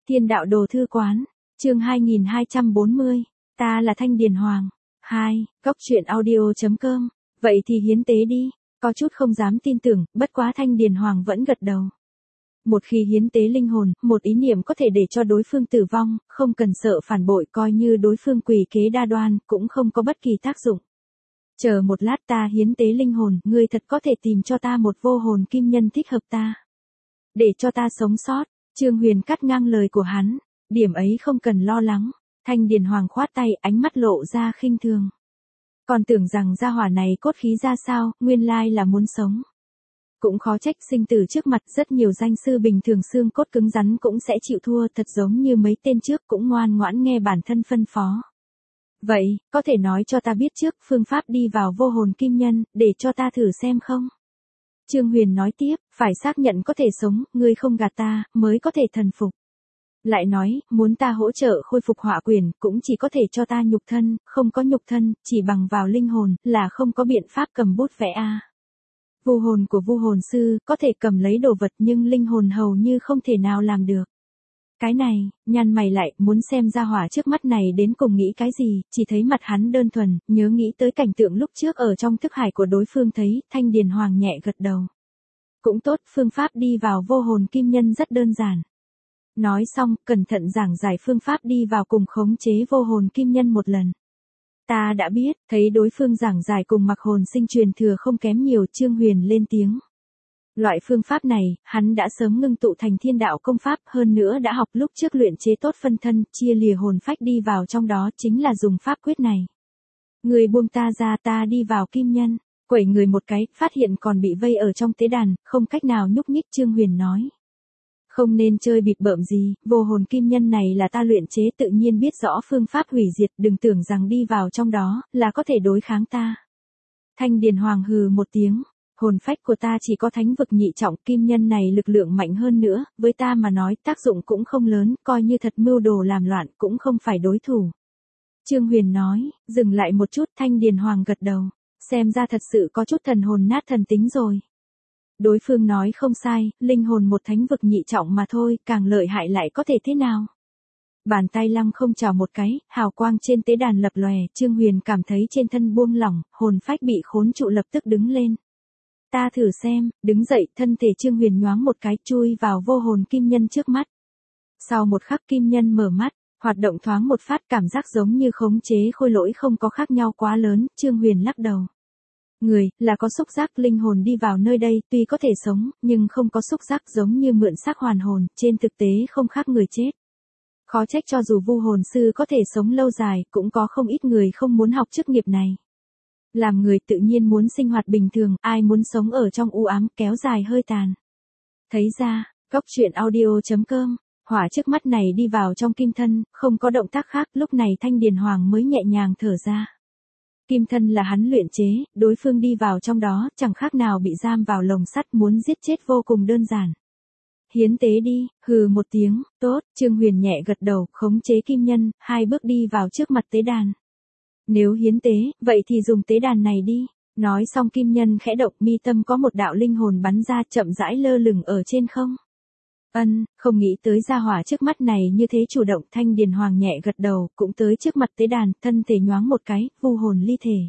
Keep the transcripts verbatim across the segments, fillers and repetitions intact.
Thiên đạo đồ thư quán, chương hai nghìn hai trăm bốn mươi, ta là Thanh Điền Hoàng. hai, Cốc truyện audio chấm com, vậy thì hiến tế đi, có chút không dám tin tưởng, bất quá Thanh Điền Hoàng vẫn gật đầu. Một khi hiến tế linh hồn, một ý niệm có thể để cho đối phương tử vong, không cần sợ phản bội, coi như đối phương quỷ kế đa đoan, cũng không có bất kỳ tác dụng. Chờ một lát, ta hiến tế linh hồn, ngươi thật có thể tìm cho ta một vô hồn kim nhân thích hợp ta. Để cho ta sống sót. Trương Huyền cắt ngang lời của hắn, điểm ấy không cần lo lắng. Thanh Điền Hoàng khoát tay, ánh mắt lộ ra khinh thường. Còn tưởng rằng gia hỏa này cốt khí ra sao, nguyên lai là muốn sống. Cũng khó trách sinh tử trước mặt, rất nhiều danh sư bình thường xương cốt cứng rắn cũng sẽ chịu thua, thật giống như mấy tên trước cũng ngoan ngoãn nghe bản thân phân phó. Vậy, có thể nói cho ta biết trước phương pháp đi vào vô hồn kim nhân, để cho ta thử xem không? Trương Huyền nói tiếp, phải xác nhận có thể sống, ngươi không gạt ta, mới có thể thần phục. Lại nói, muốn ta hỗ trợ khôi phục hỏa quyền, cũng chỉ có thể cho ta nhục thân, không có nhục thân, chỉ bằng vào linh hồn, là không có biện pháp cầm bút vẽ a. Vu hồn của vu hồn sư, có thể cầm lấy đồ vật nhưng linh hồn hầu như không thể nào làm được. Cái này, nhăn mày lại, muốn xem ra hỏa trước mắt này đến cùng nghĩ cái gì, chỉ thấy mặt hắn đơn thuần, nhớ nghĩ tới cảnh tượng lúc trước ở trong thức hải của đối phương thấy, Thanh Điền Hoàng nhẹ gật đầu. Cũng tốt, phương pháp đi vào vô hồn kim nhân rất đơn giản. Nói xong, cẩn thận giảng giải phương pháp đi vào cùng khống chế vô hồn kim nhân một lần. Ta đã biết, thấy đối phương giảng giải cùng mặc hồn sinh truyền thừa không kém nhiều, Trương Huyền lên tiếng. Loại phương pháp này, hắn đã sớm ngưng tụ thành thiên đạo công pháp, hơn nữa đã học lúc trước luyện chế tốt phân thân, chia lìa hồn phách đi vào trong đó chính là dùng pháp quyết này. Người buông ta ra, ta đi vào kim nhân, quẩy người một cái, phát hiện còn bị vây ở trong tế đàn, không cách nào nhúc nhích. Trương Huyền nói. Không nên chơi bịp bợm gì, vô hồn kim nhân này là ta luyện chế, tự nhiên biết rõ phương pháp hủy diệt, đừng tưởng rằng đi vào trong đó, là có thể đối kháng ta. Thanh Điền Hoàng hừ một tiếng. Hồn phách của ta chỉ có thánh vực nhị trọng, kim nhân này lực lượng mạnh hơn nữa, với ta mà nói tác dụng cũng không lớn, coi như thật mưu đồ làm loạn cũng không phải đối thủ. Trương Huyền nói, dừng lại một chút. Thanh Điền Hoàng gật đầu, xem ra thật sự có chút thần hồn nát thần tính rồi. Đối phương nói không sai, linh hồn một thánh vực nhị trọng mà thôi, càng lợi hại lại có thể thế nào? Bàn tay lăng không chào một cái, hào quang trên tế đàn lập lòe, Trương Huyền cảm thấy trên thân buông lỏng, hồn phách bị khốn trụ lập tức đứng lên. Ta thử xem, đứng dậy, thân thể Trương Huyền nhoáng một cái, chui vào vô hồn kim nhân trước mắt. Sau một khắc kim nhân mở mắt, hoạt động thoáng một phát, cảm giác giống như khống chế khôi lỗi không có khác nhau quá lớn. Trương Huyền lắc đầu. Người, là có xúc giác, linh hồn đi vào nơi đây, tuy có thể sống, nhưng không có xúc giác, giống như mượn xác hoàn hồn, trên thực tế không khác người chết. Khó trách cho dù vu hồn sư có thể sống lâu dài, cũng có không ít người không muốn học chức nghiệp này. Làm người tự nhiên muốn sinh hoạt bình thường, ai muốn sống ở trong u ám, kéo dài hơi tàn. Thấy ra, Cốc truyện audio chấm com, hỏa trước mắt này đi vào trong kim thân, không có động tác khác, lúc này Thanh Điền Hoàng mới nhẹ nhàng thở ra. Kim thân là hắn luyện chế, đối phương đi vào trong đó, chẳng khác nào bị giam vào lồng sắt, muốn giết chết vô cùng đơn giản. Hiến tế đi, hừ một tiếng, tốt. Trương Huyền nhẹ gật đầu, khống chế kim nhân, hai bước đi vào trước mặt tế đàn. Nếu hiến tế, vậy thì dùng tế đàn này đi. Nói xong kim nhân khẽ động, mi tâm có một đạo linh hồn bắn ra, chậm rãi lơ lửng ở trên không. Ân, không nghĩ tới gia hỏa trước mắt này như thế chủ động. Thanh Điền Hoàng nhẹ gật đầu, cũng tới trước mặt tế đàn, thân thể nhoáng một cái, vu hồn ly thể.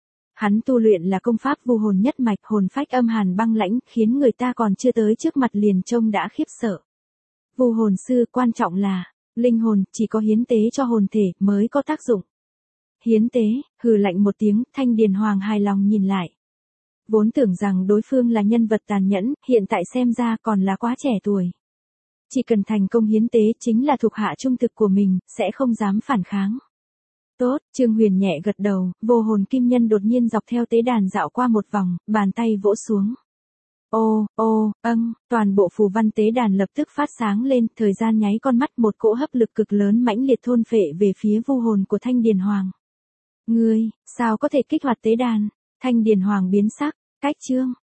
Hắn tu luyện là công pháp vu hồn nhất mạch, hồn phách âm hàn băng lãnh, khiến người ta còn chưa tới trước mặt liền trông đã khiếp sợ. Vu hồn sư, quan trọng là, linh hồn, chỉ có hiến tế cho hồn thể, mới có tác dụng. Hiến tế, hừ lạnh một tiếng, Thanh Điền Hoàng hài lòng nhìn lại. Vốn tưởng rằng đối phương là nhân vật tàn nhẫn, hiện tại xem ra còn là quá trẻ tuổi. Chỉ cần thành công hiến tế chính là thuộc hạ trung thực của mình, sẽ không dám phản kháng. Tốt, Trương Huyền nhẹ gật đầu, vô hồn kim nhân đột nhiên dọc theo tế đàn dạo qua một vòng, bàn tay vỗ xuống. Ô, ô, âng, toàn bộ phù văn tế đàn lập tức phát sáng lên, thời gian nháy con mắt, một cỗ hấp lực cực lớn mãnh liệt thôn phệ về phía vu hồn của Thanh Điền Hoàng. Ngươi, sao có thể kích hoạt tế đàn? Thanh Điền Hoàng biến sắc, cách chương.